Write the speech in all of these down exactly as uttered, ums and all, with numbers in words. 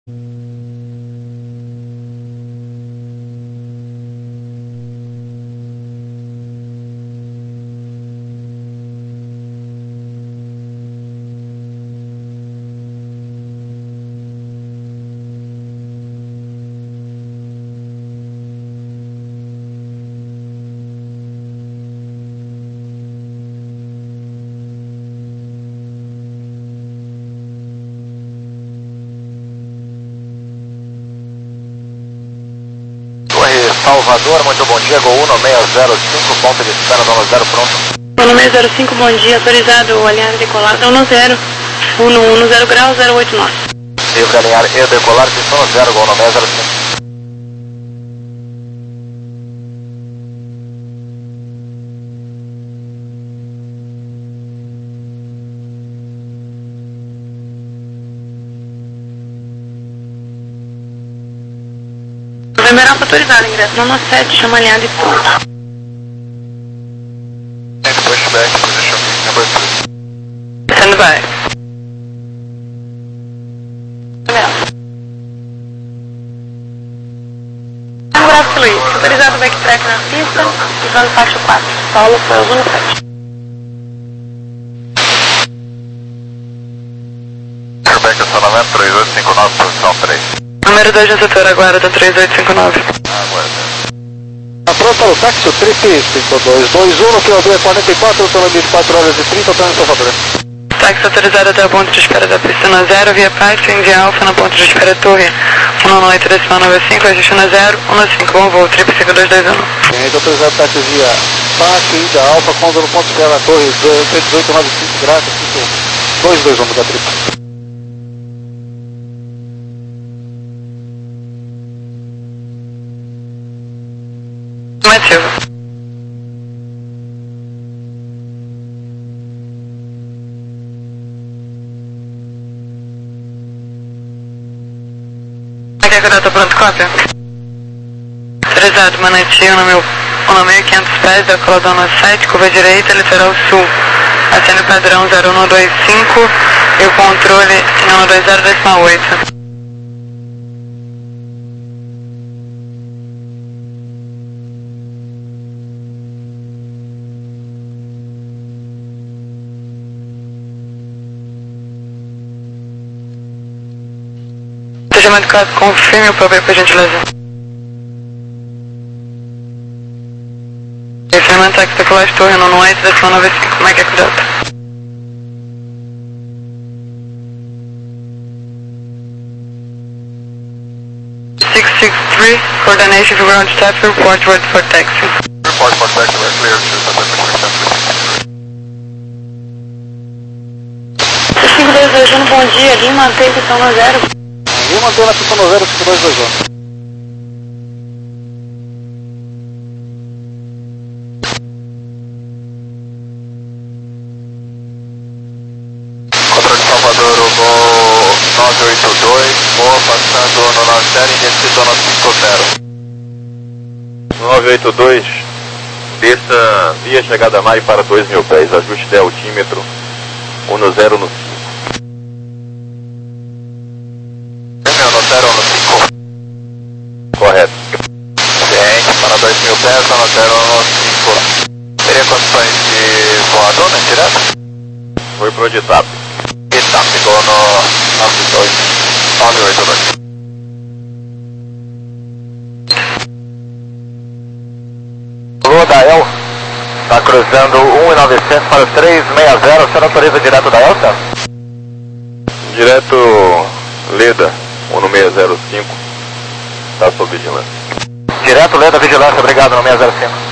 Salvador, muito bom dia, Gol um seis zero cinco, ponto de espera, zona zero, pronto. um seis zero cinco, bom dia, autorizado, alinhar e decolar, zona zero, um um zero grau, zero oito nove. Livre, alinhar e decolar, zona zero, Gol um seis zero cinco. Novembro autorizado, ingresso zona sete, chama alinhado e pronto. Pushback, position number three. Stand by. Abraço, Luiz. Autorizado o backtrack na pista, usando faixa quatro. Paulo foi o zona sete. Pushback, acionamento três oito cinco nove, posição três. Número dois no setor, aguarda três oito cinco nove. Aguarda. Pronto para o táxi, o triplo cinco dois dois um, no quilômetro quarenta e quatro, pelo limite quatro horas e trinta, está em Salvador. Táxi autorizado até o ponto de espera da pista na zero, via Pátio, India Alfa, no ponto de espera Torre um nove oito decimal nove cinco, ajuste na zero, um cinco, bom voo, triplo cinco dois dois um. Tem autorizado táxi via Pátio, India Alfa, quando no ponto de espera da Torre cento e dezoito nove cinco, graças, dois dois um da triplo. Afirmativo. Aqui é a data pronto, cópia. Autorizado, Manantio, no meu um mil e quinhentos pés, da Coladona sete, curva direita, litoral sul. Acende padrão zero um dois cinco e o controle um dois zero decimal oito. Chamado caso, confirme o papel por gentileza. Confirmando táxi decolar torre no oito decimal nove cinco, como é que é cuidado? six six three, coordination for ground staff, report word for taxi. Report for taxi, we're clear to Pacific cinco dois dois um, bom dia, Lima, mantém pistão no zero. E mantém na pista no zero cinco dois dois um. Controle de Salvador, o Gol nove oito dois, boa, passando no nove zero, índice zona cinco zero. nove oito dois, desça via chegada mais para dois mil pés, ajuste de altímetro um zero no cinco. zero no cinco. Correto. Ciente, para dois mil pés, zona zero no cinco. Teria condições de voador, né, direto? Foi pro de TAP. E TAP, ficou no nove dois nove oito dois. Lua da El, está cruzando um novecentos para três seis zero, você não autoriza direto da Elsa? Direto Leda, um seis zero cinco, está sob vigilância. Direto Leda, vigilância, obrigado, no seis zero cinco.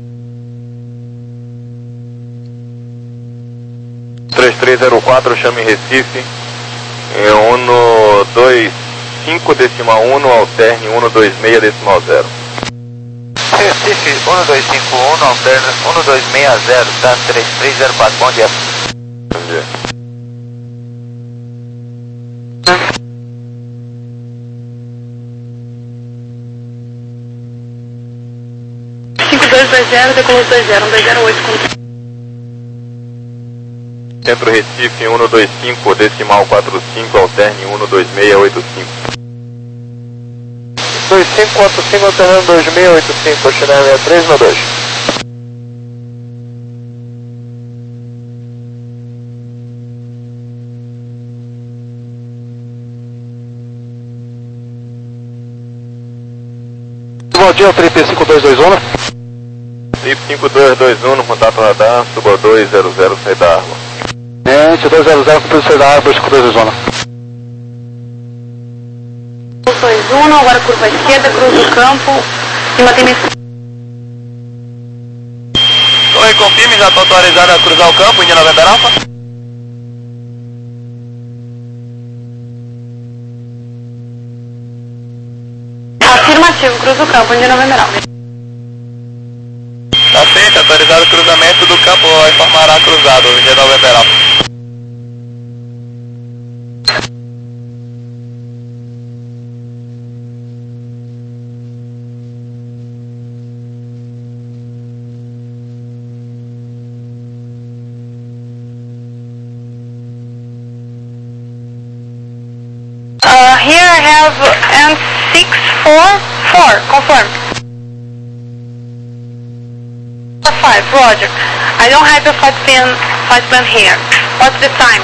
três três zero quatro, chame Recife, um dois cinco decimal um, alterne um dois seis decimal zero. Recife, um dois cinco um, alterna um dois seis zero, tá três três zero quatro, bom dia. Bom dia. cinco dois dois zero, decolou dois zero, um dois zero oito com... Centro Recife, um dois cinco decimal quatro cinco, alterne um dois seis oito cinco. dois cinco quatro cinco, aterrando dois seis oito cinco, China sessenta e três no dois. Bom dia, Trip cinco dois dois um. Trip cinco dois dois um, no contato radar, suba dois zero zero, sai da água. Gente, dois zero zero, cumprido sair da água, cinco dois dois um. dois um, agora curva esquerda, cruza o campo e mantém minha... Oi, confirme, já está autorizado a cruzar o campo, India November Alpha? Afirmativo, cruza o campo, India November Alpha. Tá feito, autorizado o cruzamento do campo, informará cruzado, India November Alpha. Uh, here I have N six four four, confirm. five, roger. I don't have a flight plan, flight plan here. What's the time?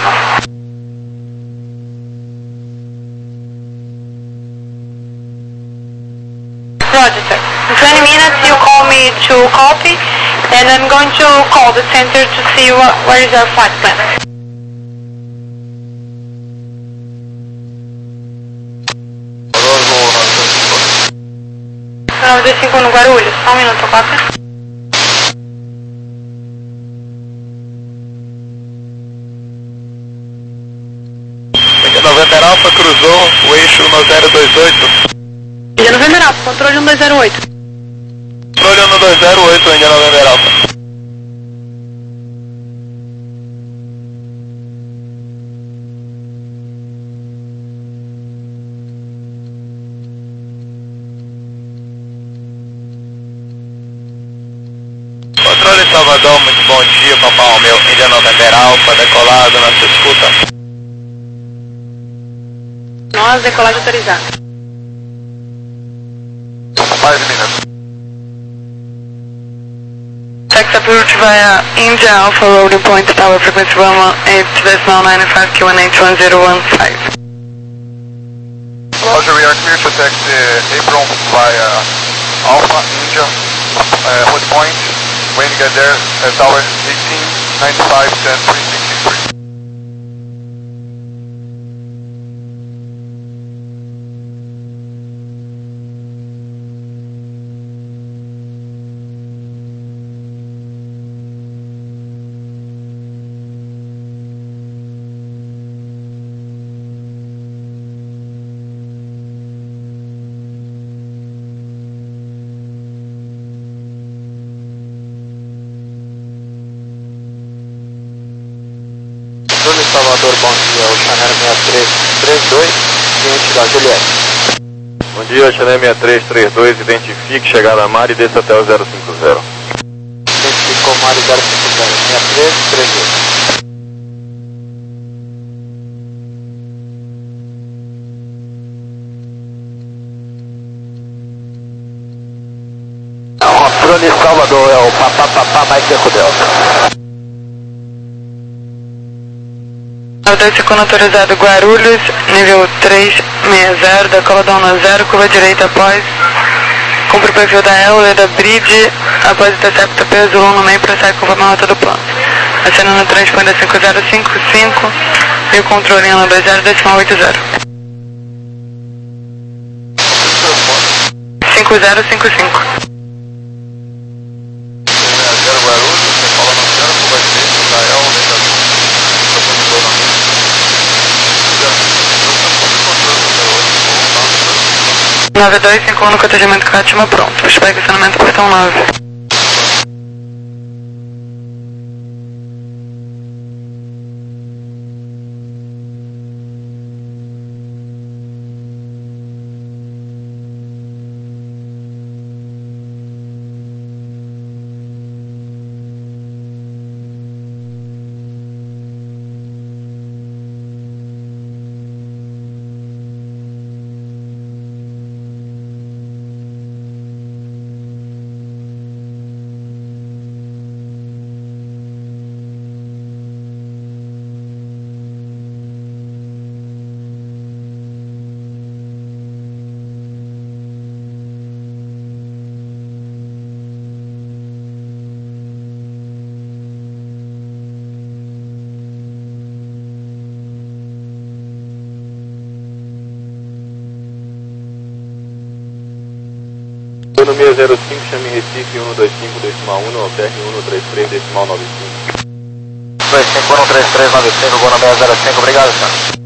Roger, sir. In twenty minutes you call me to copy, and I'm going to call the center to see what, where is our flight plan. nove dois cinco no Guarulhos, só um minuto, copy. India November Alpha cruzou o eixo no zero dois oito. India November Alpha, controle um dois zero oito. Controle um dois zero oito, India November Alpha. Controle Salvador, muito bom dia, Papai Romeu, India November Alpha, decolado, na sua escuta. Nós, decolagem autorizada. five minutes. Taxi approach via India Alpha loading point tower frequency one one eight decimal nine five Q one eight one zero one five. Roger, we are clear to taxi April via Alpha, India, uh, hold point. When you get there, uh, tower eighteen ninety-five ten three sixty-three. Salvador, bom dia, o Chanel seis três três dois, cliente da Juliette. Bom dia, Chanel seis três três dois, identifique chegada a mar e desça até o zero cinco zero. Identificou Mário zero cinco zero, seis três três dois. Frone Salvador, é o Papá Papá Mike Eco Delta. nove dois cinco autorizado Guarulhos, nível trezentos e sessenta, decola da um zero, curva direita após, cumpre o perfil da Euler, da Bridge, após intercepta peso um no meio, prossegue conforme a rota do plano. Acionando o transponder cinco zero cinco cinco e o controle em um dois zero decimal oito zero. cinco zero cinco cinco. zero Guarulhos, você fala no zero, curva direita da Euler, da nove dois cinco um no cotejamento Cátima pronto. Espero que estacionamento portão nove. Economia zero cinco, chame Recife um dois cinco decimal um, alterne um três três decimal nove cinco. dois cinco um três três nove cinco, economia zero cinco, obrigado, senhor.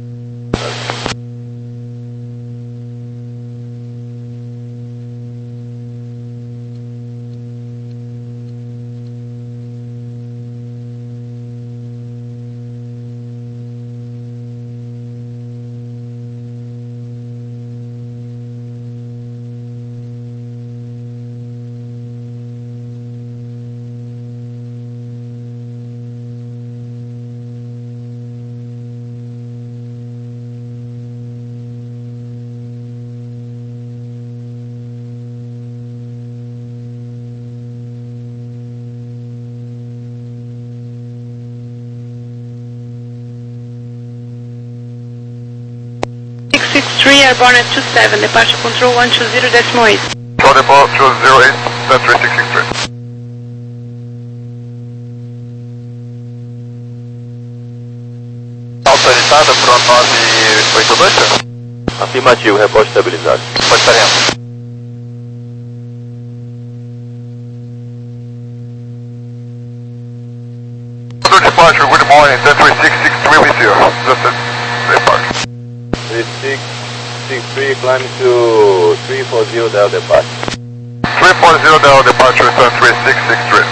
six three, airborne at two seven, departure control one two zero decimal eight. Control depot two zero eight, Century six six three. Autorizado para o nove oito dois, senhor? Afirmativo, reporte estabilizado. Pode estar dentro. Departure, good morning, Century six six three with you. Just a departure. three six six three, climb to three four zero Delta departure. three four zero Delta departure, Century six six three.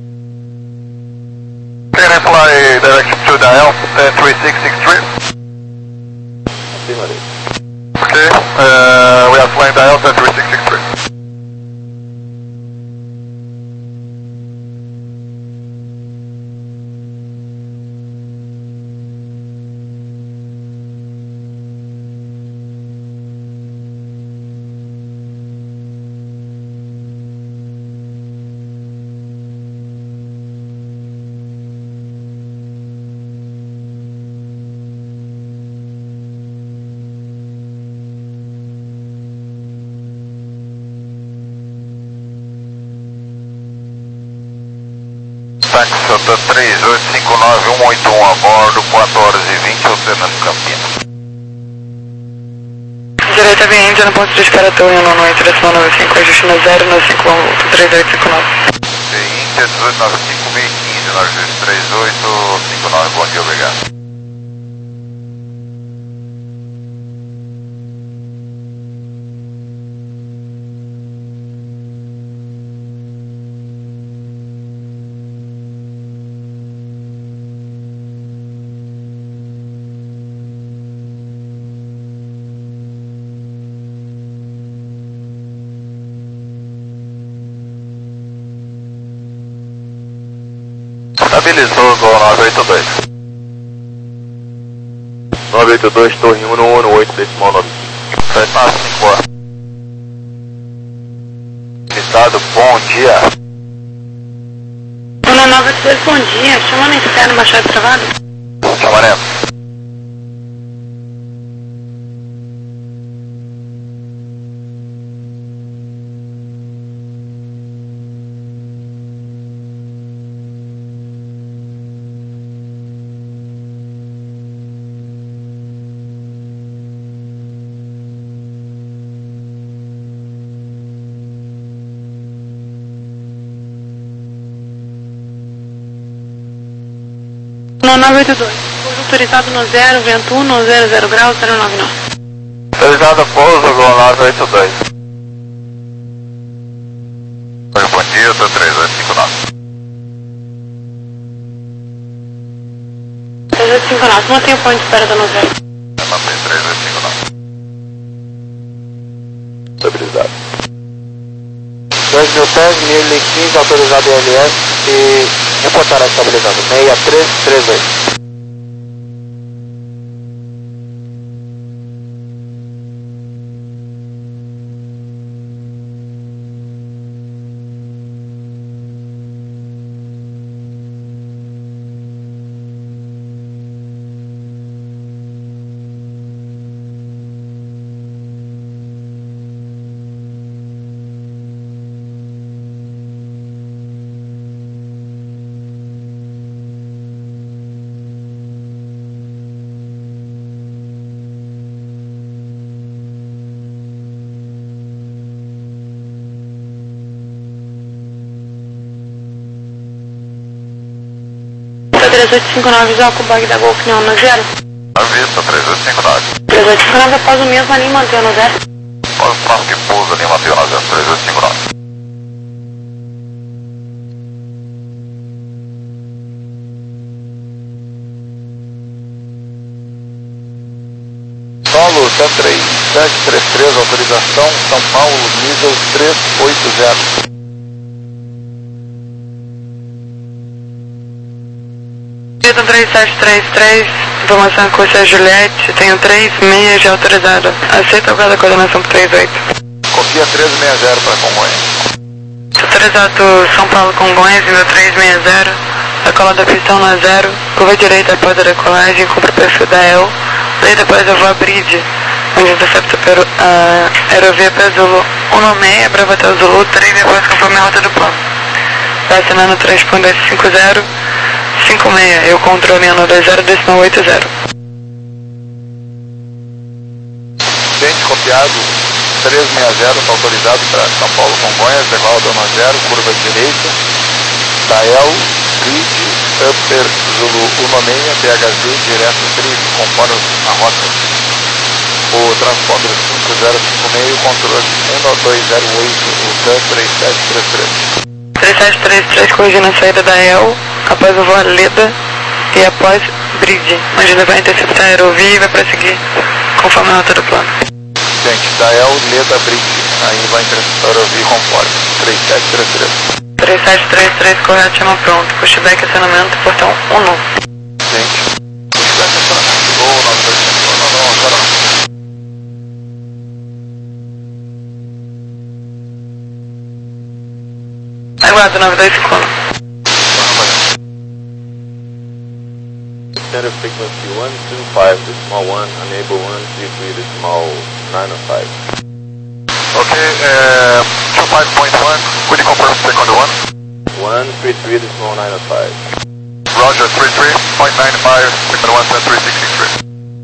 Can I fly direction to dial, Century six six three? Afirmativo. Okay, uh, we are flying dial, Century six six three. Taxota três oito cinco nove um oito um a bordo, quatro horas e vinte, oceanando Campinas. Direita via Índia no ponto de espera torre um nove oito decimal nove cinco, ajuste no zero nove cinco um três oito cinco nove. Índia dezoito nove cinco, meio quinze, Norte três oito cinco nove, bom dia, obrigado. Estabilizou o Gol nove oito dois. nove oito dois, torre um um oito decimal nove cinco. Faz mais cinco horas. Estado, bom dia. um nove oito dois, bom dia. Chamando externo, Machado travado. Chamaremos. nove oito dois, pouso autorizado no zero, vento um, zero zero graus, zero nove nove. Autorizado pouso, Gol nove oito dois. Oi, bom dia, eu tô três oito cinco nove. três oito cinco nove, mantenha o ponto de espera da novela. Mantém três oito cinco nove. Estabilizado. dois mil pés, mil e quinze, autorizado I L S e reportará estabilizado. seis três três oito. três oito cinco nove, Zoco, bag da Golf Neon no zero. Avista, três oito cinco nove. três oito cinco nove após o mesmo ali, mantendo no zero. Após o próximo que pousa ali, mantém na zero, três oito cinco nove. Solo, T três sete três três, autorização, São Paulo, nível três oito zero. Python três sete três três, informação com o Juliette, tenho três meias de autorizado. Aceita o caso da coordenação por três oito. Copia três seis zero para Congonhas. Autorizado São Paulo Congonhas, nível três seis zero, decola da pistão na zero, curva direita após a decolagem, cumpre o perfil da E L, direita após a voa Bridge, onde intercepta pelo a aerovia P Zulu um seis, Bravo até o Zulu, três após conforme a rota do plano. Vacinando três ponto dois cinco zero, cinco seis, eu controle ano dois zero, decimal oito zero. Dente copiado, três seis zero, está autorizado para São Paulo Congonhas, decola dona zero, curva direita, da E L, Bridge, Upper Zulu um seis, B H Z, direto três, conforme a rota. O transponder cinco zero cinco seis, controle um dois zero oito, o C A três sete três três. três sete três três, corrigindo a saída da E L, após o voo Leda e após Bridge, onde ele vai interceptar a aerovia e vai prosseguir conforme a rota do plano. Gente, da E L, Leda, Bridge, aí vai interceptar a aerovia conforme, três sete três três. três sete três três, correto, chama pronto, pushback, acionamento, portão um. Gente, pushback, acionamento, gol, nove dois cinco, não, não, não, zero não. Aguardo nove dois cinco um. Center frequency one two five, decimal one, enable one three three, decimal nine oh five. Okay, uh, two five point one, could you confirm second one? one three three, decimal nine oh five. Roger, three three point nine five, second one, three six six three.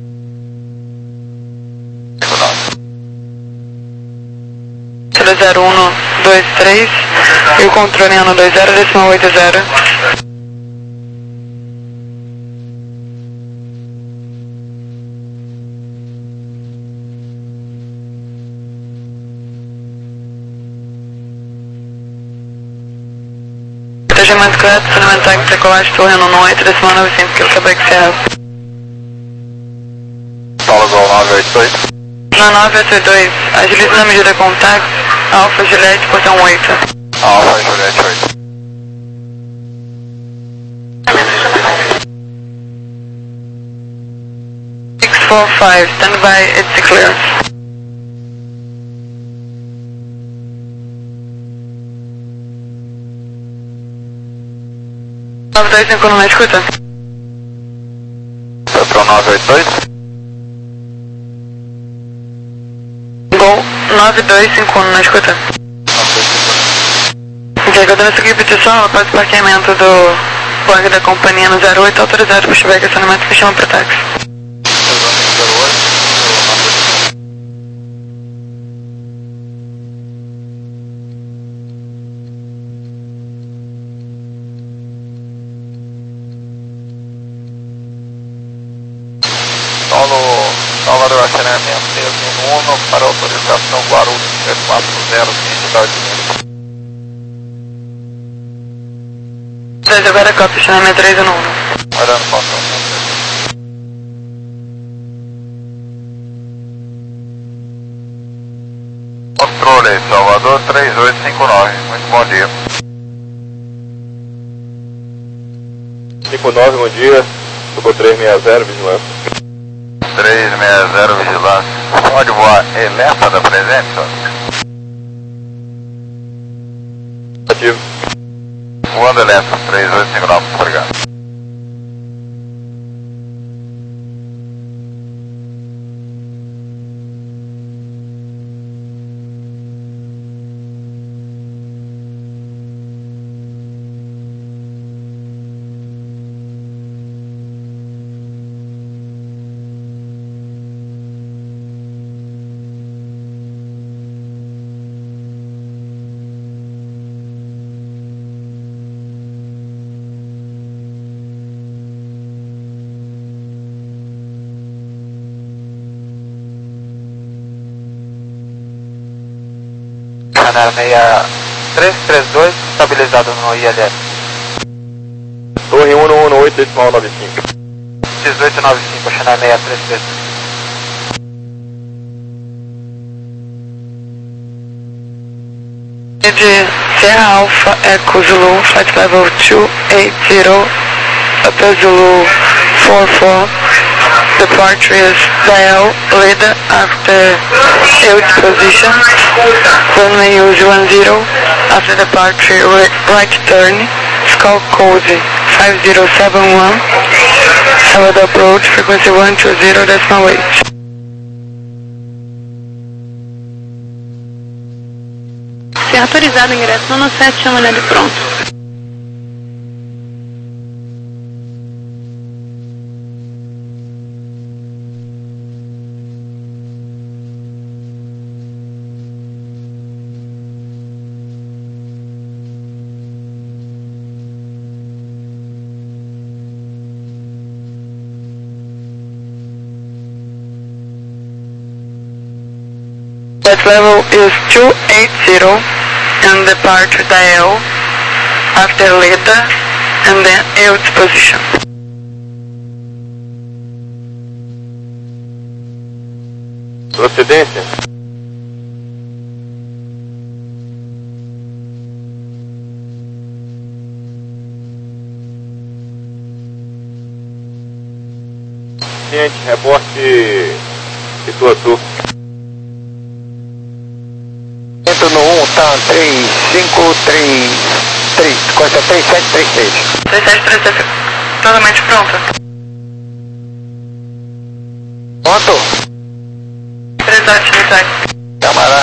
zero um dois três e o controle ano dois zero, decimal oito zero. Protegimento correto, fundamental que decolagem torre ano oito, decimal nove cinco, que eu acabei que serra. Paulo Gol nove oito oito. Na nove oito dois, agilize na medida contato, Alfa Juliette, portão oito. Alfa Juliette oito. six four five, stand by, it's clear. nove dois cinco um, na escuta. Central nove oito dois. Gol nove dois cinco um, na escuta. Ok, coordenando essa equipe de som, após o parqueamento do bug da companhia no zero oito, autorizado pushback, acionamento, me chama para táxi. Solo Salvador, acionamento mesmo no uno para autorização Guarulhos três quatro zero, cidade de Minas. três agora copy, acionamento três no uno. Guardando falta. Controle Salvador três oito cinco nove, muito bom dia. cinco nove, bom dia. Tocou três seis zero, vigilância. três seis zero, vigilância. Pode voar Elefa da presente, senhor? Ativo. Voando Elefa, três oito cinco nove, obrigado. Channel seis três três dois, estabilizado no I L S. Torre um um oito decimal nove cinco. dezoito nove cinco, Channel seis três três. De Sierra Alpha Echo Zulu, flight level two eight zero, Upper Zulu four four, departure is Dael, Leda after L disposition, runway use one zero, after departure right turn, skull code five zero seven one, Salvador approach, frequency one two zero decimal eight. Se autorizado ingresso no sete, chama ele pronto. Flight level is two eight zero and departure Dael after Leda and then L disposition. Procedência. Ciente, reporte situação. Entro no um, tá, três cinco três três, conta três sete três três. três sete três três, totalmente pronta. Pronto? três sete três sete. Camará.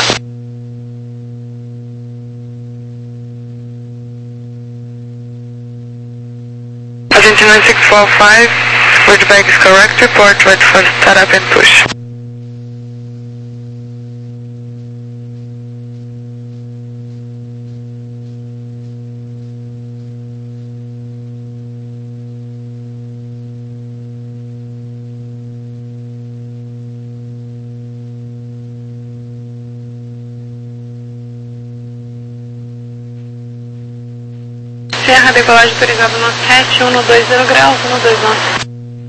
Argentina six four five, feedback is correct, report ready for startup and push. Serra, decolagem autorizada no sete um dois zero graus, um dois nove.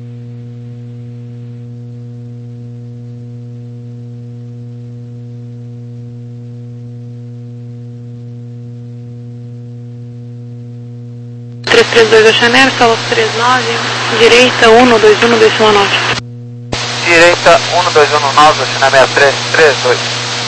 três três dois Oceaneiro, solo três nove, direita um dois um decimal nove. Direita um dois um nove, Channel seis três três dois.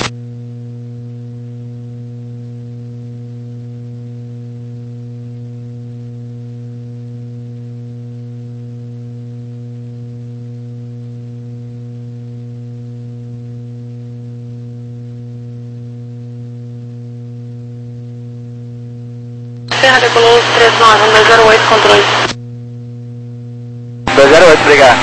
Serra, decolou três nove, um dois zero oito, controle. dois zero oito, obrigado.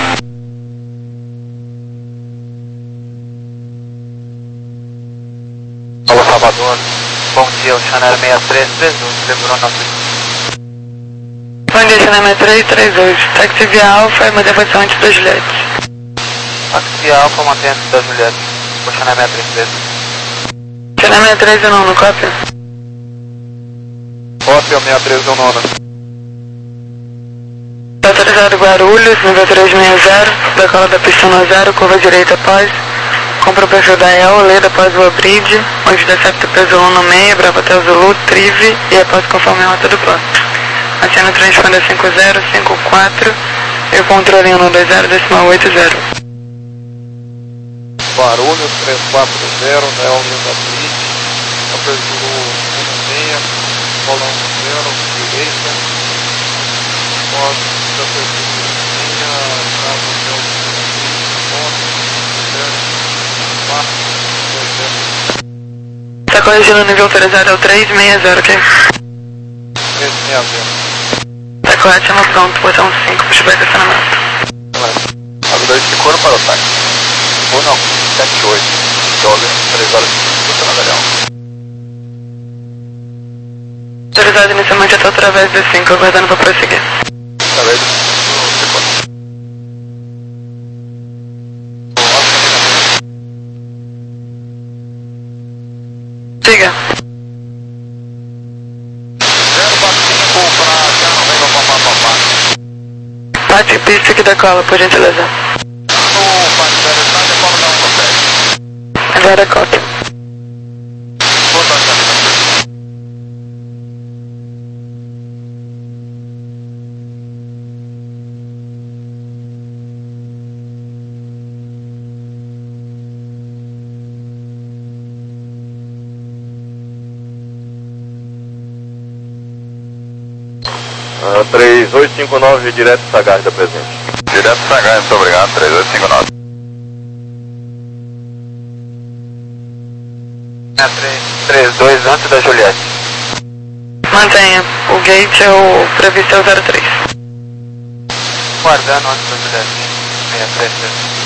Alô, Salvador. Bom dia, o Channel seis três três dois, segurou nosso... Bom dia, Channel seis três três dois, táxi via Alpha e manutenção antes da Juliette. Táxi via Alpha, mantém antes da Juliette. O Channel seis três três. Channel seis três um no cópia. Cópia seis três um nove. Autorizado Guarulhos, nível três seis zero, decola da pista no zero, curva direita após, compra o perfil da E L, Leda após o bridge, onde decepta peso um no meio, Bravo até o Zulu, Trive e após conforme a rota do plano. Acena transponder cinco zero cinco quatro e o controle um dois zero decimal oito zero. Guarulhos três quatro zero, Neo Leda Bridge, Upper Zulu um seis, Colão zero, direita, pós, Upper Zulu seis, Bravo até o Zulu, quatro, dois zero. Está corrigindo nível autorizado é o três seis zero, ok? três seis zero. Está correto, chama pronto, botão cinco, puxa para estacionamento. As dois de couro para o táxi. Ou não, sete oito. Dólar, três horas de medalhão. Autorizado inicialmente até através de cinco, aguardando para prosseguir. Através do segundo. Siga. Que pista que decola, por gentileza? No Parque da Alessandra, decola da um no sete. Agora copy. Boa tarde, Alessandra. Uh, três oito cinco nove, direto Sagaz da presente. Direto Sagaz, muito obrigado, três oito cinco nove. três dois antes da Juliette. Mantenha. O gate é o previsto é o zero três. Guardando antes da Juliette. seis três três.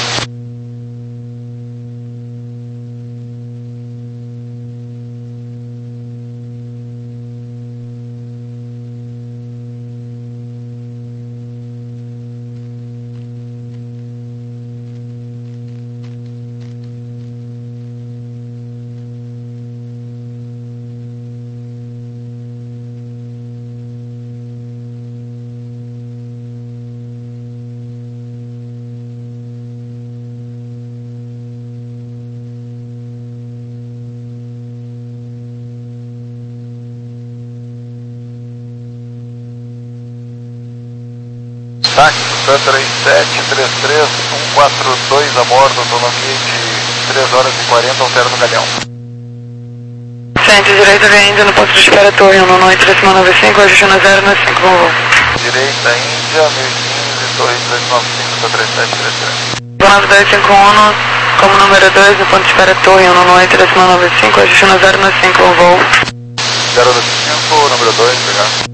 Táxi, três sete três três um quatro dois a bordo, autonomia de três horas e quarenta, altera no Galeão. Centro direita vem no ponto de espera Torre um nove três nove cinco, ajuste na zero na cinco, vamos lá. Direita Índia, mil e quinze, Torre três nove cinco, três sete três três. nove dois cinco um, como número dois, no ponto de espera Torre um nove três nove cinco, ajuste na zero na cinco, voo. zero cinco, número dois, obrigado.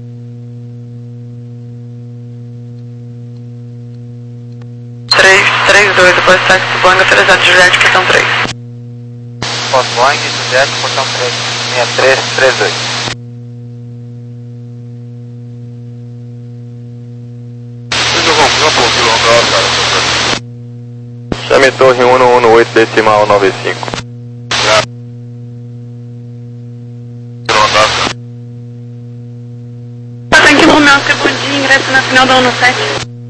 três três dois, depois táxi Boeing autorizado Juliette, questão três. Posto Boeing, Juliette, portão três. seis três três dois. Chame Torre um um oito decimal nove cinco. Tem que Romeu, bom dia, ingresso na final da ONU sete.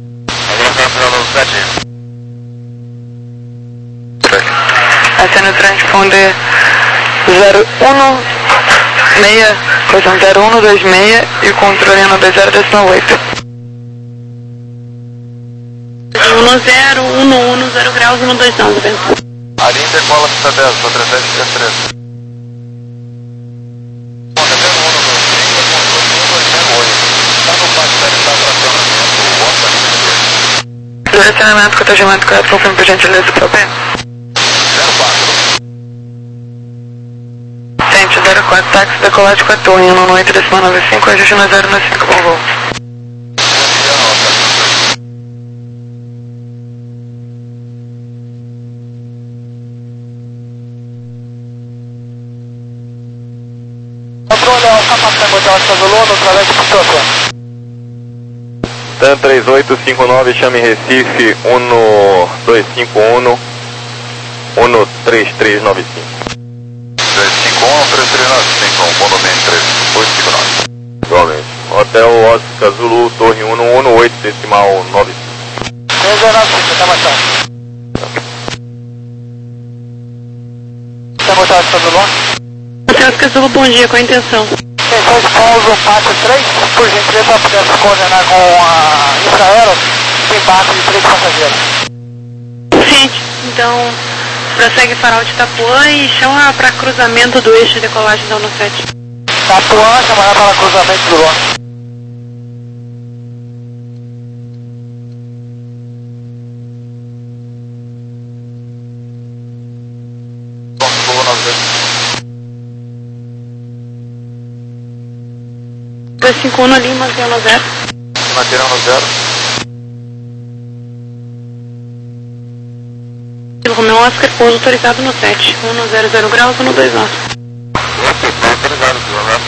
Acendo transponder zero um seis, coisa zero um dois seis e controle no B zero decimal oito. um zero, um um, zero graus, um dois nove. Ali decola pista dez, estou três sete três três. Direcionamento com atendimento correto, confirme por gentileza, por favor. Tente zero quatro, táxi decolagem com a torre, um nove três nove cinco, ajuste na zero na cinco, bom voo. Controle ao capacete Hotel Azulona, através de situação. TAM três oito cinco nove, chame Recife um dois cinco um um três três nove cinco. três cinco um, três três nove cinco, condomínio três oito cinco nove. Igualmente. Hotel Oscar Zulu, Torre um um oito decimal nove cinco. três zero nove cinco, até mais tarde. Hotel Oscar Zulu. Hotel Oscar Zulu, bom dia, qual a intenção? Depois pouso Pátio três, por gentileza, pudesse coordenar com a Infraero, embarque de três passageiros. Ciente, então prossegue farol de Itapuã e chama para cruzamento do eixo de decolagem da ONU sete. Itapuã, chamará para cruzamento do Lone. dois cinco um ali, mantenha no zero. Manterão no zero. Romeu Oscar, pouso autorizado no sete. um zero zero graus, um dois nove. Autorizado, senhor.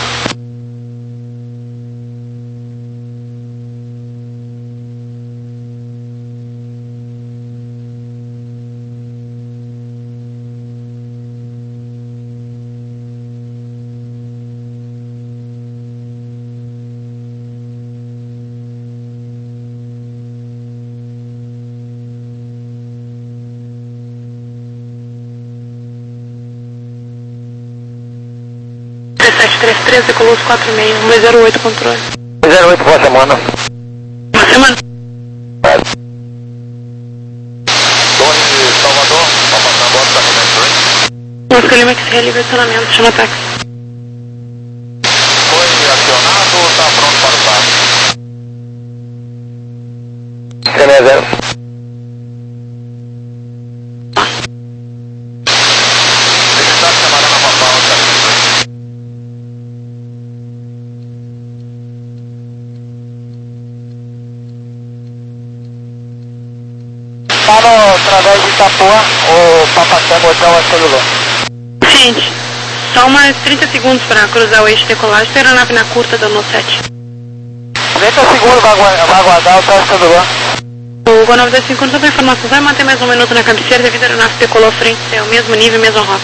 três três, decolou os quatro e meio, um zero oito controle. zero oito, boa semana. Boa semana. Torre Salvador, Papa Tango, tá no Oscar Lima X R, livre acionamento, chama táxi. Foi acionado ou tá pronto para o passo? C M zero. Ele está chamando na Papá, Tá no através de Itapuã, o Papa Tango Hotel é celular. Gente, só mais trinta segundos para cruzar o eixo de decolagem, tem aeronave na curta da No sete. trinta segundos vai aguardar o teste celular. O Gol nove dois cinco um, só para informação, vai manter mais um minuto na cabeceira devido à aeronave que decolou à frente, é o mesmo nível, mesma rota.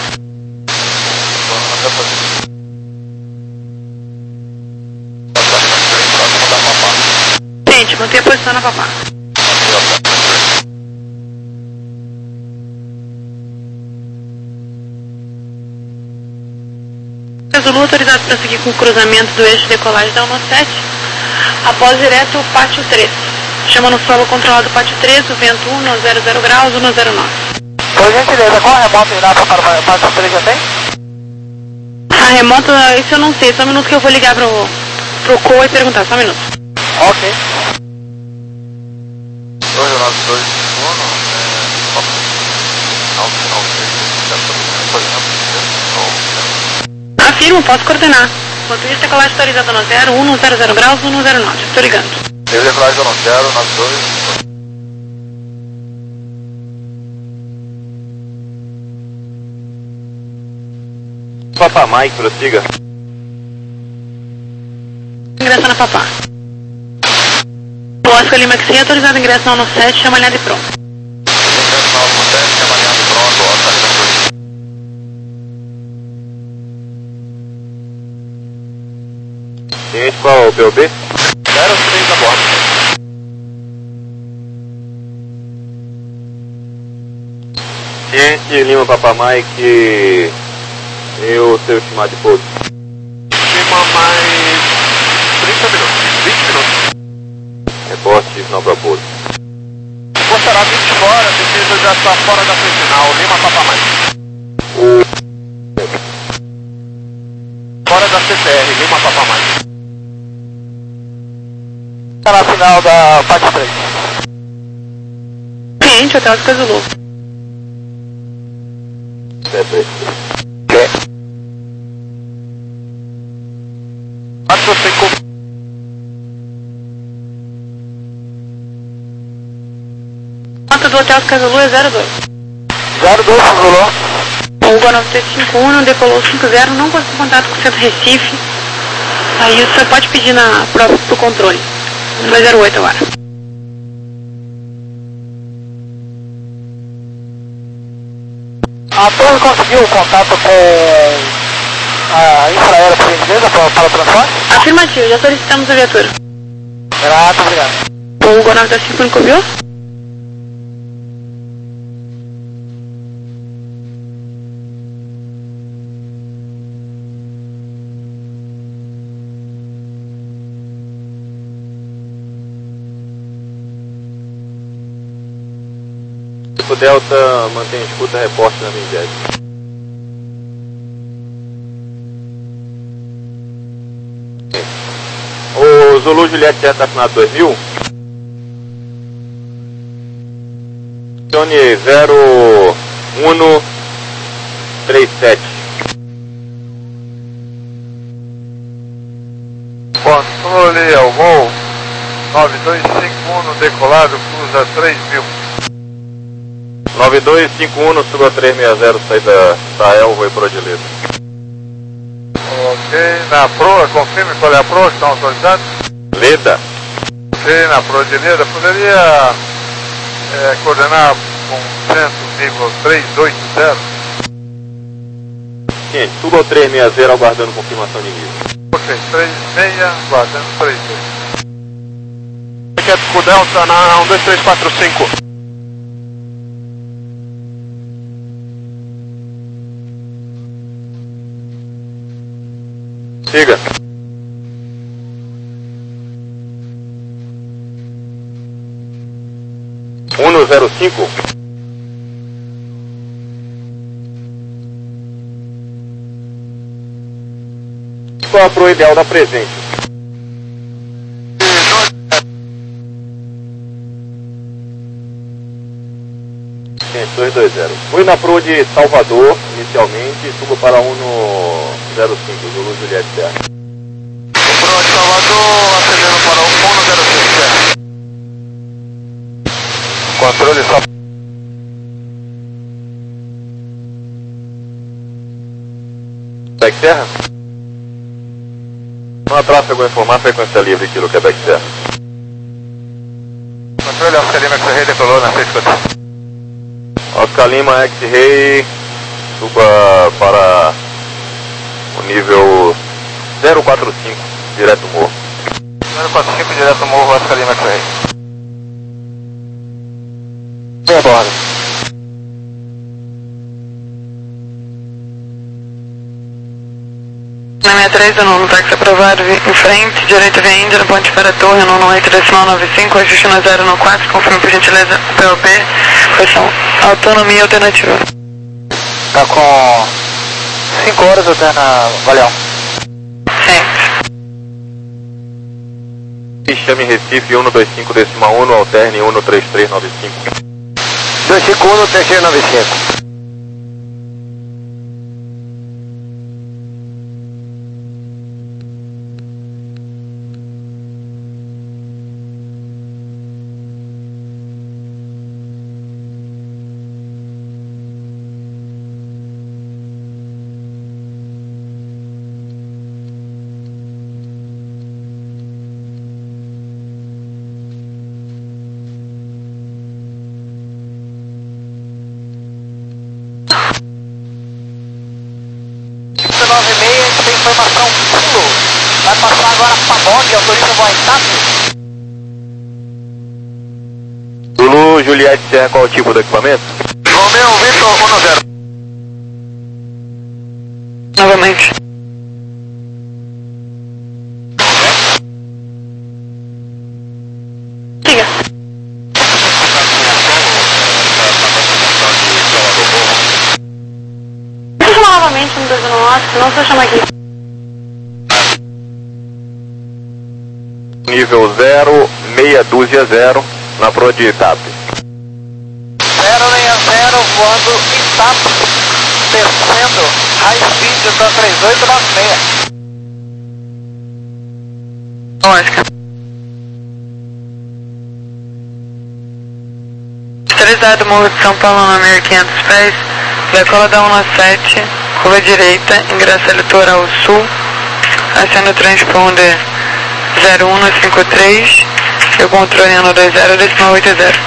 Gente, manter a posição na Papá. Zulu autorizado para seguir com o cruzamento do eixo de decolagem da No sete, após direto o pátio três. Chama no solo controlado pátio três, o vento um, no zero zero graus, um no zero nove. Por gentileza, qual remota irá para o pátio três já tem? A remota, isso eu não sei, só um minuto que eu vou ligar pro, pro C O A e perguntar, só um minuto. Ok. dois nove dois um, não, não, Afirmo, posso coordenar. Enquanto isso, decolagem autorizada no zero, um no zero zero graus, um no zero nove. Estou ligando. Ele decolagem no zero, nove dois. Papa Mike, prossiga. Ingresso na Papá. O Oscar Lima X R, autorizado ingresso na No sete, chama alinhado e pronto. Ciente, qual é o P O B? zero três a bordo. Ciente, Lima Papa Mike e o seu estimado de pouso. Lima mais trinta minutos, vinte minutos. Reporte final para pouso. Postará vinte fora, precisa já estar fora da final. Lima Papa Mike. O... Fora da C T R, Lima Papa Mike. Está na final da parte três. Cliente, Hotel Oscar Zulu. Ok. quatro cinco. Nota do Hotel Oscar Zulu é zero dois. zero dois, Zulu. O Gol nove três cinco um não decolou cinco zero, não conseguiu contato com o centro Recife. Aí você pode pedir na, pro, pro controle. dois zero oito agora. A torre conseguiu o contato com a infraero, por gentileza, para, para o transporte? Afirmativo, já solicitamos a viatura. Grato, obrigado. O Gol nove dois cinco um copiou? O Delta mantém escuta, reporte na vigésima. O Zulu Juliette já está assinado dois mil. Tony zero um três sete. Controle ao voo nove dois cinco um no decolado, cruza três mil. nove dois cinco um, suba trezentos e sessenta, saída Israel, voo por Odileta. Ok, na proa, confirme qual é a proa que estão autorizados? Leda. Ok, na proa de Leda, poderia é, coordenar com centro nível trezentos e oitenta? Gente, suba trezentos e sessenta, aguardando confirmação de nível. Ok, três seis, guardando três seis. Quieto Delta na um dois três quatro cinco. Siga. um zero cinco. Qual a pro ideal da presente? dois dois zero. Fui na pro de Salvador inicialmente, subo para um no zero cinco, Zulu Juliette Serra. Pro de Salvador, acelero para um no zero cinco Serra. Controle só. Quebec Serra? Não tráfego informar frequência livre, quilo Quebec Serra. Controle Oscar Lima X-Ray, decolou na seis cinquenta. Oscar Lima X-Ray, suba para o nível zero quatro cinco, direto morro. zero quatro cinco, direto morro, Oscar Lima X-Ray. Vem a bordo. Na sessenta e três, no táxi aprovado, em frente, direita via Índia, no ponte para a torre, no oito decimal nove cinco, ajuste no zero no quatro, confirme por gentileza P O P, posição autonomia alternativa. Tá com cinco horas alterna, valeu. Sim. Chame Recife um dois cinco decimal um, alterne um três três nove cinco. dois cinco um, três três nove cinco. nove e meia, a gente tem informação fundo. Vai passar agora para Bond, autoriza voar em TAP. Zulu Juliette Serra, qual o tipo do equipamento? Romeu Victor um zero. Novamente. Siga. Deixa eu chamar novamente no dois um nove, senão você chama aqui. Nível zero, meia dúzia zero, na pro de TAP. zero seis zero, voando em TAP, descendo, high speed da três oito nove seis. Oscar. Esterilizado, morro de São Paulo, no quinhentos pés, decola da um sete, curva direita, ingressa litoral sul, aciona o transponder zero um cinco três, e o controle ano dois zero, decimal oito zero.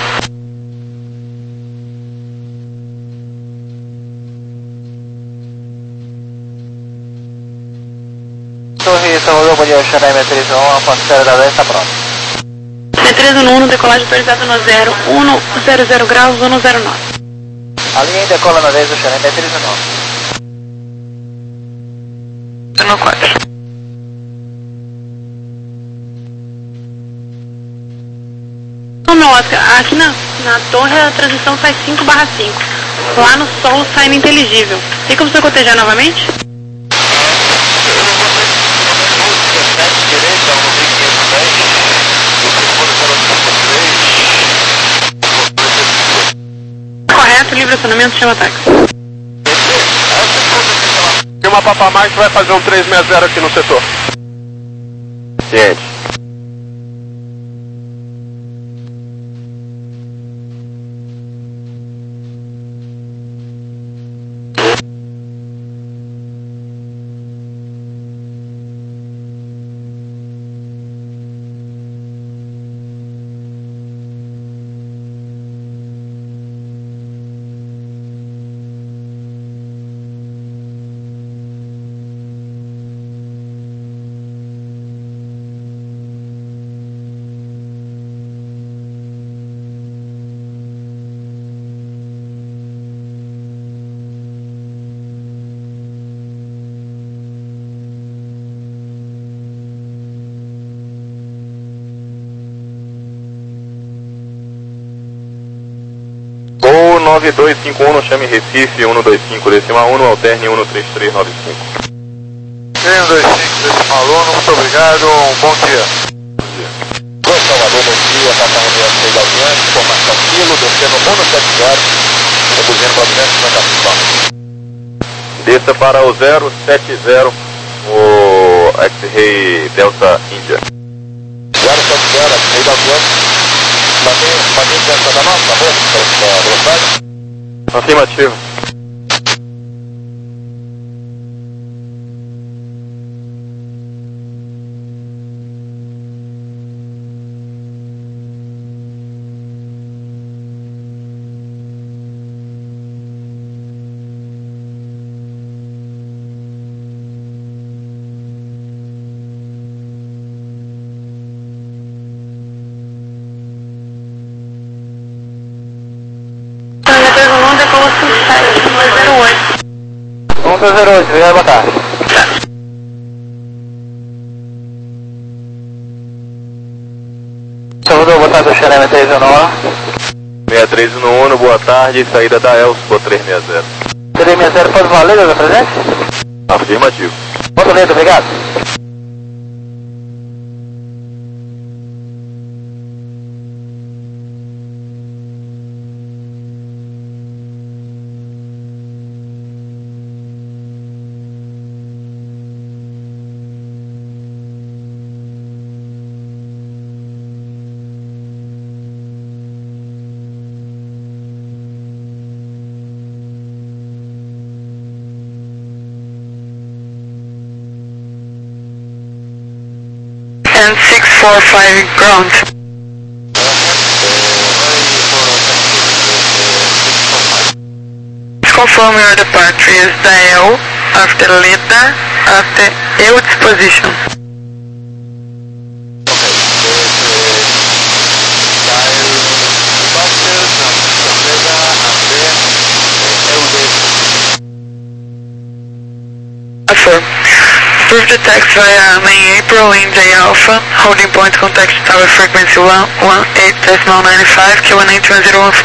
Torre Salvador, bom dia, Xanai M três um, a ponte da dez está pronta. C três um um, decolagem autorizada no zero um zero zero graus, um zero nove. A linha decola na dez do Xanai M três um. No quatro. Ô meu Oscar, aqui na, na torre a transmissão sai cinco barra cinco. Lá no solo sai ininteligível. Tem como você cotejar novamente? Correto, livre acionamento, chama táxi. Tem uma Papa mais, vai fazer um três seis zero aqui no setor. Ciente. nove dois cinco um, chame Recife, um dois cinco decimal um, alterne um três três nove cinco. um dois cinco decimal um, muito obrigado, um bom dia. Oi, Salvador, bom dia, Tata Romeo seis adiante, formação Kilo, descendo um sete zero, reduzindo para duzentos e cinquenta quilômetros. Desça para o zero sete zero, o X-Ray Delta Índia. zero sete zero, X-Ray Delta Índia. Mantém, mantém dentro da nossa, tá bom? Da velocidade? Afirmativo. um dois zero oito, obrigado, boa tarde. Salvador, boa tarde, Xereme três um um. seis três um um, boa tarde, saída da Elso, três seis zero. três seis zero, pode valer, meu presente? Afirmativo. Ponto lento, obrigado. And six four five ground. Confirm your departure is dial after Leda after your disposition. Affirm. Approve the taxi via main April India Alpha, holding point contact tower frequency one one eight decimal nine five, Q one eight one zero one four.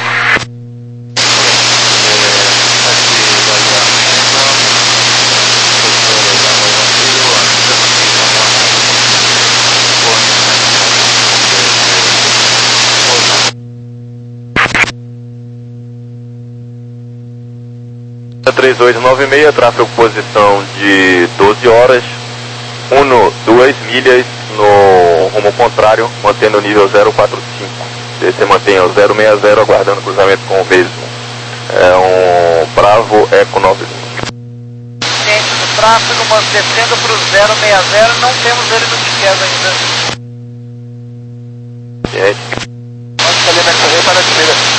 três oito nove seis, tráfego posição de doze horas, um, duas milhas no rumo contrário, mantendo o nível zero quatro cinco. Você mantém o zero seis zero, aguardando cruzamento com o mesmo. É um Bravo Eco nove. Ciente do tráfego, descendo para o zero seis zero, não temos ele no ticket ainda. Ciente. Vamos ali na correia para a direita.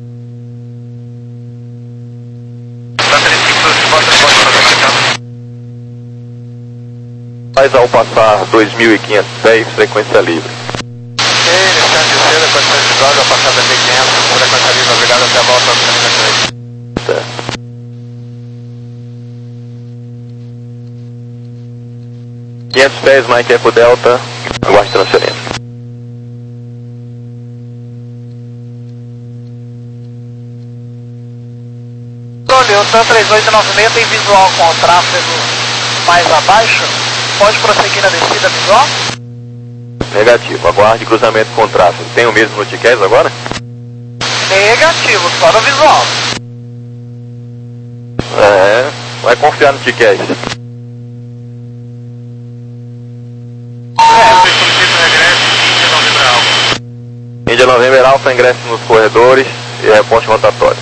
Mas ao passar dois mil e quinhentos pés, frequência livre. Ok, iniciante de cedo, condições de droga, passada mil e quinhentos, frequência livre, obrigado, até a volta ao caminho Certo. quinhentos pés, Mike Eco Delta, aguarde transferência. Olha, o TAM três oito nove seis tem visual com o tráfego mais abaixo. Pode prosseguir na descida visual? Negativo, aguarde cruzamento com tráfego. Tem o mesmo no Tiquez agora? Negativo, só no visual. É, vai confiar no Tiquez. Índia November Alpha, ingresse nos corredores e reporte rotatório.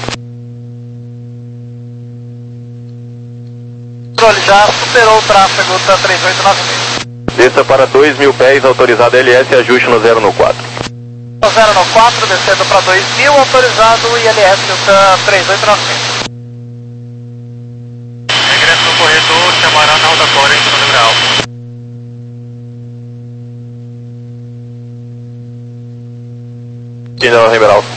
Controle, já superou o tráfego TAM três oito nove seis. Desça para dois mil pés, autorizado L S, ajuste no zero no quatro. No zero no quatro, descendo para dois mil, autorizado I L S do TAM três oito nove seis. Ingresso no corredor, chamará na rotatória em November Alpha. Índia November Alpha.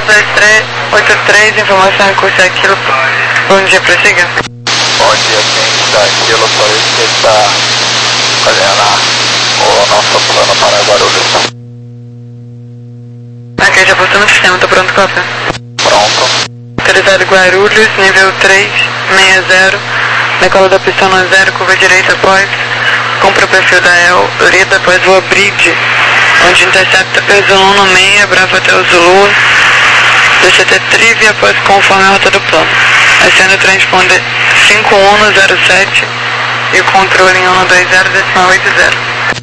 dois três oito três, informação em curso aquilo. Bom dia, prossiga. Bom dia, quem está aquilo, por isso que está fazendo o nosso plano para Guarulhos. Ok, já postou no sistema, tô pronto, cópia. Pronto. Autorizado Guarulhos, nível três seis zero, decola da pista no zero, curva direita após, compra o perfil da E L, lida após o Bridge, onde intercepta peso um no seis, Bravo até o Zulu, D C T Trive após conforme a rota do plano. Acendo o transponder cinco um zero sete e o controle em um dois zero decimal oito zero.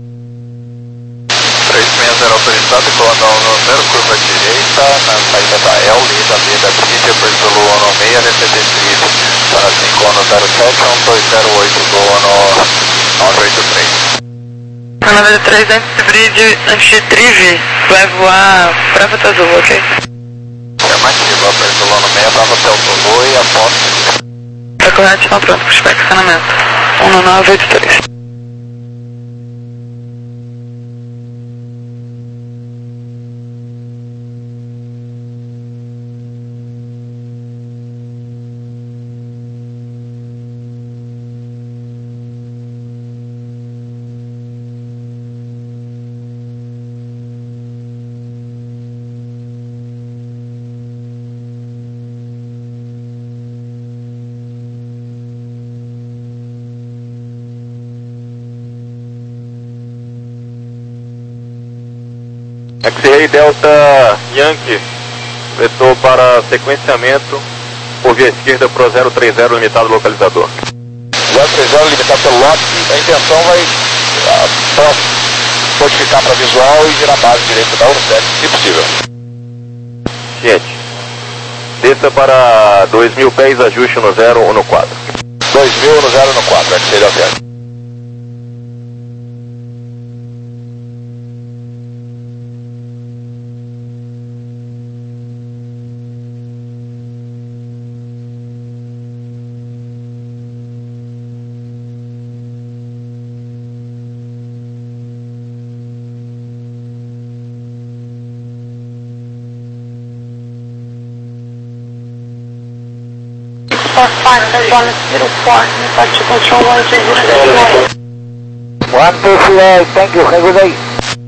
três seis zero autorizado, colando no zero, curva direita, na saída da E L, lida, lida, Bridge, depois Zulu um seis, D C T Trive, para cinco um zero sete, um dois zero oito, Zulu nove oito três. nove oito três, antes de Bridge, antes de Trive, vai voar Bravo até o Zulu, ok? Afirmativo, aperto Zulu no seis, Bravo até o Zulu e após. Tá correto, não pronto, pushback, estacionamento. um nove oito três. X-Ray Delta Yankee, vetor para sequenciamento por via esquerda pro zero três zero limitado localizador. zero três zero limitado pelo lote, a intenção vai uh, modificar para visual e virar base direita da Unicef, se possível. Ciente. Desça para dois mil pés, ajuste no zero ou no quatro. dois mil no zero no quatro, X-Ray Delta Yankee. one two three eight, thank you, have a good day.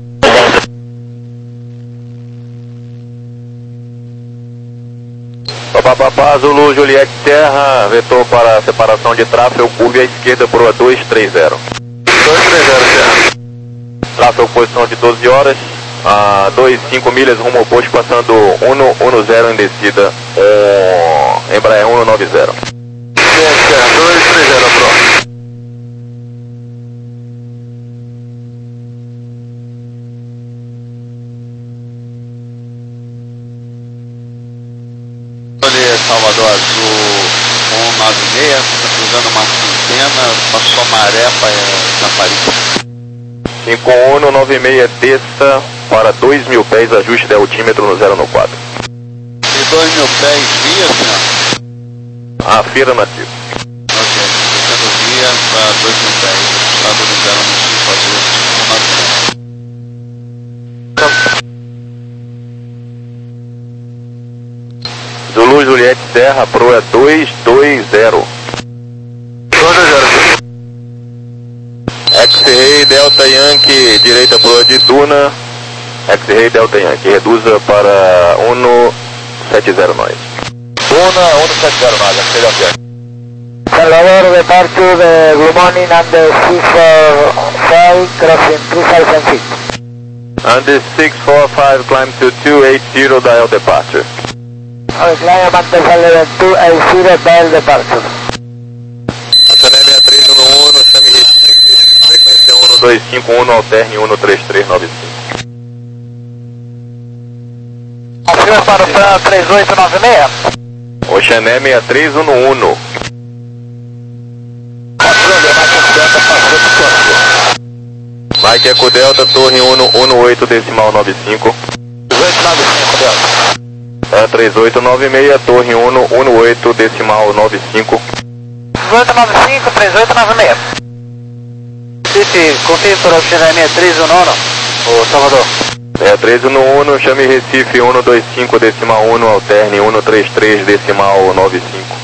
Papapá, Zulu, Juliette Terra, vetor para separação de tráfego, curva à esquerda por dois três zero. dois três zero, Terra. Tráfego posição de doze horas, a dois cinco milhas rumo oposto, passando um um zero em descida, um, Embraer um nove zero. dois três zero, pronto. Salvador Azul um nove seis, cruzando uma centena, passou maré para Taparica. cinco um nove seis, desça para dois mil pés, ajuste de altímetro no zero no quatro. E dois mil pés via, senhor? Afirmativo. Ok, descendo via para dois mil pés, estabilizando no cinco azul um nove seis. Zulu, Juliette Serra, Pro é dois dois zero. dois dois zero. X-Ray Delta Yankee, direita Pro de Duna. X-Ray Delta Yankee, reduza para um sete zero nove. Duna um sete zero nove, X-Ray Delta Yankee. Salvador, departure the Blue Morning and the six four five, crossing three thousand feet. And the six four five, climb to two eight zero, dial departure. Our climb at the eleven two eight zero, dial departure. Acionei seis três um um, chame Recife, frequência um dois cinco um, alterne um três três nove cinco. Confirma para o plano três oito nove seis. Oxané seis três um um. Mike Eco Delta, torre um oito decimal nove cinco. dezoito nove cinco, Delta. É três oito nove seis, torre um oito decimal nove cinco. dezoito nove cinco, três oito nove seis. City, confirme para o Oxané seis três um um, o Salvador. É, treze no um, chame Recife um dois cinco decimal um, alterne um três três decimal nove cinco.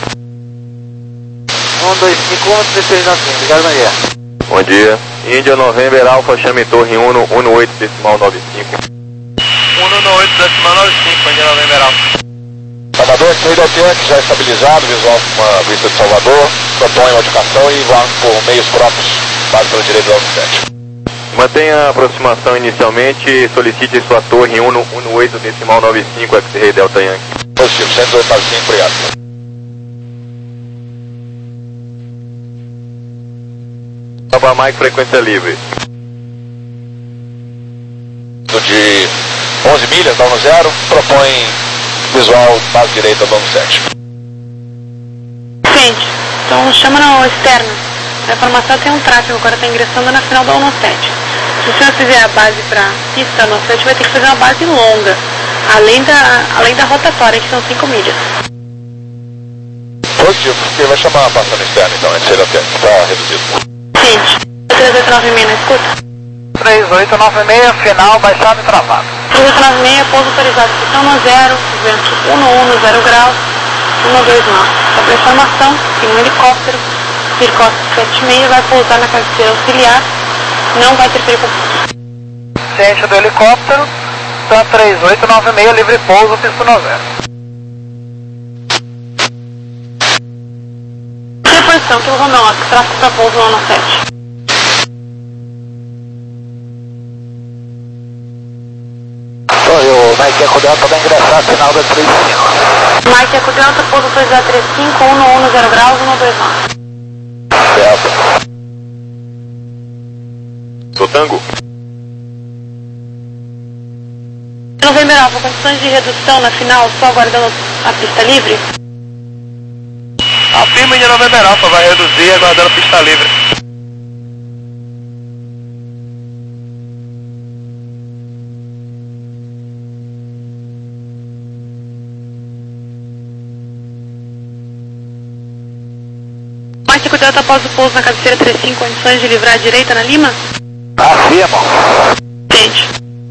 um dois cinco, um três três nove cinco, obrigado Maria. Bom dia. Índia November Alpha, chame Torre um um oito decimal nove cinco. um um oito decimal nove cinco, Índia November Alpha. Salvador, saída ao tanque, já estabilizado, visual com a vista de Salvador, propõe modificação e voar por meios próprios, base pela direita do Alto sete. Mantenha a aproximação inicialmente e solicite sua torre um um oito decimal nove cinco, X-Ray Delta Yankee. Positivo, cento e dois nove cinco, obrigado. Nova Mike, frequência livre. De onze milhas, down zero, propõe visual base direita do sete. Gente, então chama no externo. A informação tem um tráfego, agora está ingressando na final da sete. Se o senhor fizer a base para pista, no sete vai ter que fazer uma base longa, além da, além da rotatória, que são cinco milhas. Positivo, porque vai chamar passando externo então, esse seria o tempo, está reduzido. Gente, três oito nove seis na escuta? três oito nove seis, final, baixado e travado. três oito nove seis, pouso autorizado, posição no zero, vento um um, zero graus, um dois nove. Só para informação, tem um helicóptero, helicóptero sete seis vai pousar na cabeceira auxiliar, não vai interferir com o pouso. Ciência do helicóptero, então três oito nove seis, livre pouso, pista no zero. Reposição, que o Romeu, tráfego para pouso no sete. O Mike Eco Delta vai ingressar a final da três cinco. Mike Eco Delta, pouso autorizado três cinco, um um, zero graus, um dois nove. Delta. Sou Tango. November Alpha, condições de redução na final, só aguardando a pista livre? A firma de November Alpha vai reduzir aguardando a pista livre. Mike Eco Delta após o pouso na cabeceira três cinco, condições de livrar a direita na Lima? Afirmo. Gente.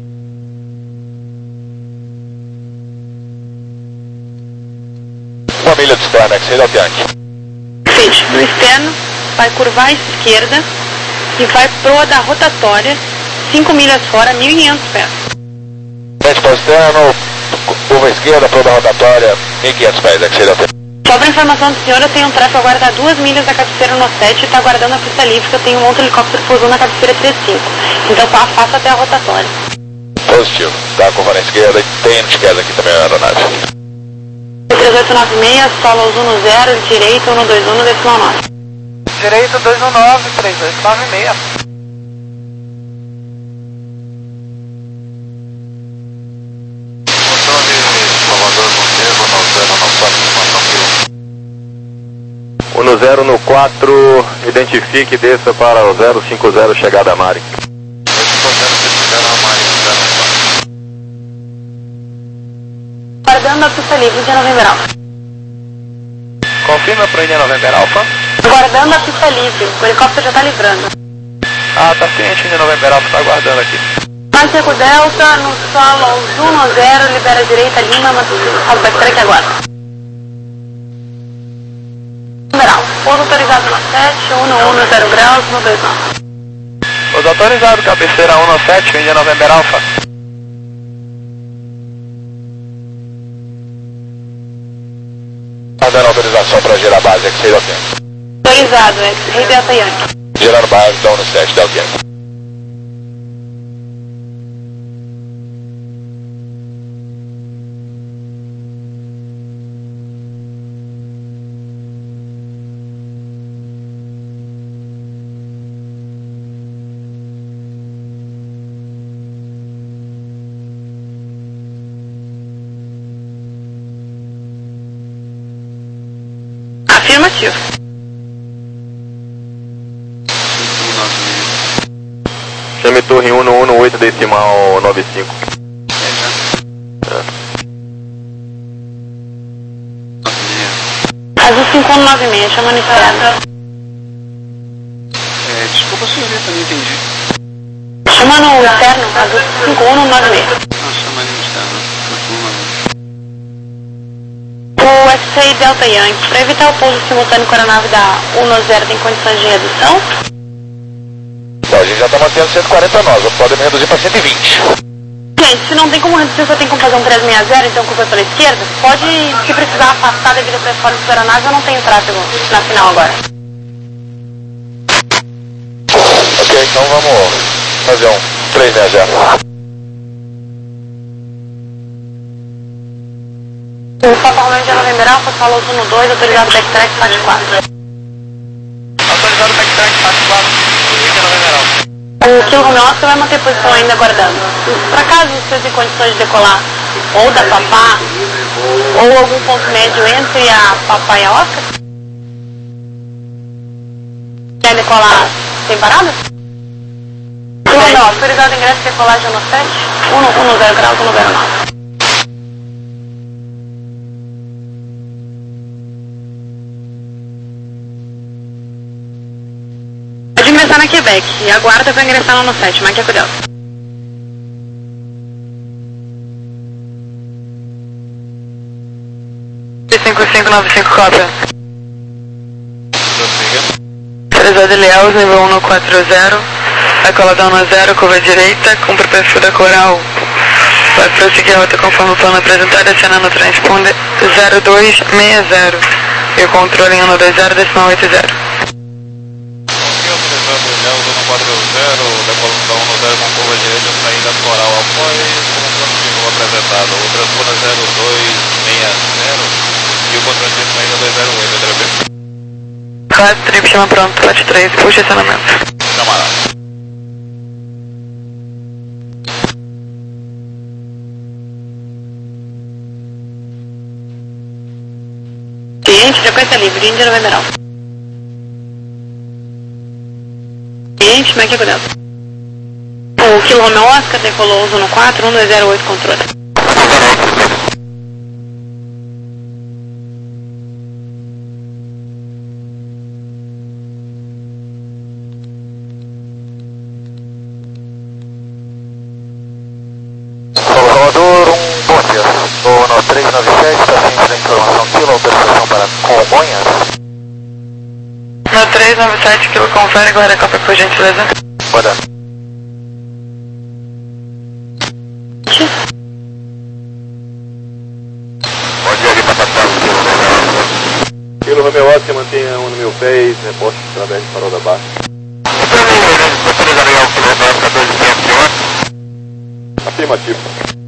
Uma milha de externo, X-Ray Delta Yankee. Gente, no externo, vai curvar à esquerda e vai proa da rotatória, cinco milhas fora, mil e quinhentos pés. Frente para o externo, curva à esquerda, proa da rotatória, mil e quinhentos pés, X-Ray Delta Yankee. Só para informação do senhor, eu tenho um tráfego agora a duas milhas da cabeceira no sete e está aguardando a pista livre, que eu tenho um outro helicóptero que pousou na cabeceira três cinco. Então passa até a rotatória. Positivo, dá a curva na esquerda e tem no esquerda aqui também a aeronave. três oito nove seis, solo um no zero, direita um dois um, decimal nove. Direito dois um nove, três oito nove seis. Salvador Monteiro, no zero, no quatro, um zero no quatro, identifique e desça para o zero cinco zero, chegada a Mari. Guardando a pista livre, Índia November Alpha. Confirma para Índia November Alpha. Guardando a pista livre, o helicóptero já está livrando. Ah, tá ciente, Índia November Alpha, tá aguardando aqui. Mike Eco Delta, no solo um no zero, libera a direita, Lima, mas o backtrack agora. Numeral, pouso autorizado no sete, um um, zero graus, um dois nove. Os autorizados, cabeceira um no sete, Índia November Alpha. Tá dando autorização para gerar base, X-Ray Delta Yankee. Autorizado, X-Ray Delta Yankee. Gerando base, down no sete, Delta Yankee. Afirmativo. Chame Torre um um oito decimal nove cinco. Azul cinco um nove seis, chama no externo. É, desculpa, senhorita, não entendi. Chama no externo, a do cinco um nove seis. Não, chama ali no externo. O S seis Delta Yankee, para evitar o pouso simultâneo com a aeronave da um zero, tem condições de redução? Bom, a gente já está mantendo cento e quarenta nós, podemos reduzir para cento e vinte. Gente, se não tem como reduzir, só tem como fazer um três seis zero, então curva pela esquerda, pode, se precisar afastar devido à performance da aeronave, eu não tenho tráfego na final agora. Ok, então vamos fazer um três seis zero. O Papa Romeo de November Alpha, falou no dois, autorizado backtrack, faixa quatro. Autorizado backtrack, faixa quatro, India November Alpha. O Kilo Romeo Oscar vai manter posição ainda aguardando. Por acaso vocês em condições de decolar ou da Papá, ou algum ponto médio entre a Papá e a Oscar? Quer decolar sem parada? Kilo Romeo, autorizado ingresso de decolagem no sete, um zero graus, um zero nove. Pode ingressar na Quebec e aguarda para ingressar lá no sete, mas que é cuidado. cinco cinco nove cinco, cópia. Autorizado Ilhéus, nível um quatro zero, decola da um zero, curva direita, cumpre o perfil da coral. Vai prosseguir a rota conforme o plano apresentado, acionando o transponder zero dois seis zero e o controle em um dois zero, decimal oito zero. quatro zero, decolando da um zero com curva direita, saída coral apoio, como plano de voo apresentado. O transponder zero dois seis zero e o controle de saída dois zero oito, T B. Classe trip, chama pronto, flat três, puxa acionamento. Camarada. Cliente, frequência livre, India November Alpha. Cliente, mas que cuidado. O Kilo Romeo Oscar decolou uso no quatro, um dois zero oito, controle. Salvador, um bom dia. Estou no três nove sete, está ciente da informação Kilo, autorização para Congonhas. No três nove sete, Kilo, confere, agora cópia por gentileza. Pode dar. Bom dia, aqui para captar o Kilo Romeo. Kilo Romeo Oscar, mantenha um no meu pés, reposto através de farol da baixa. Autorizaria o Kilo Romeo Oscar dois quinhentos e um? Afirmativo.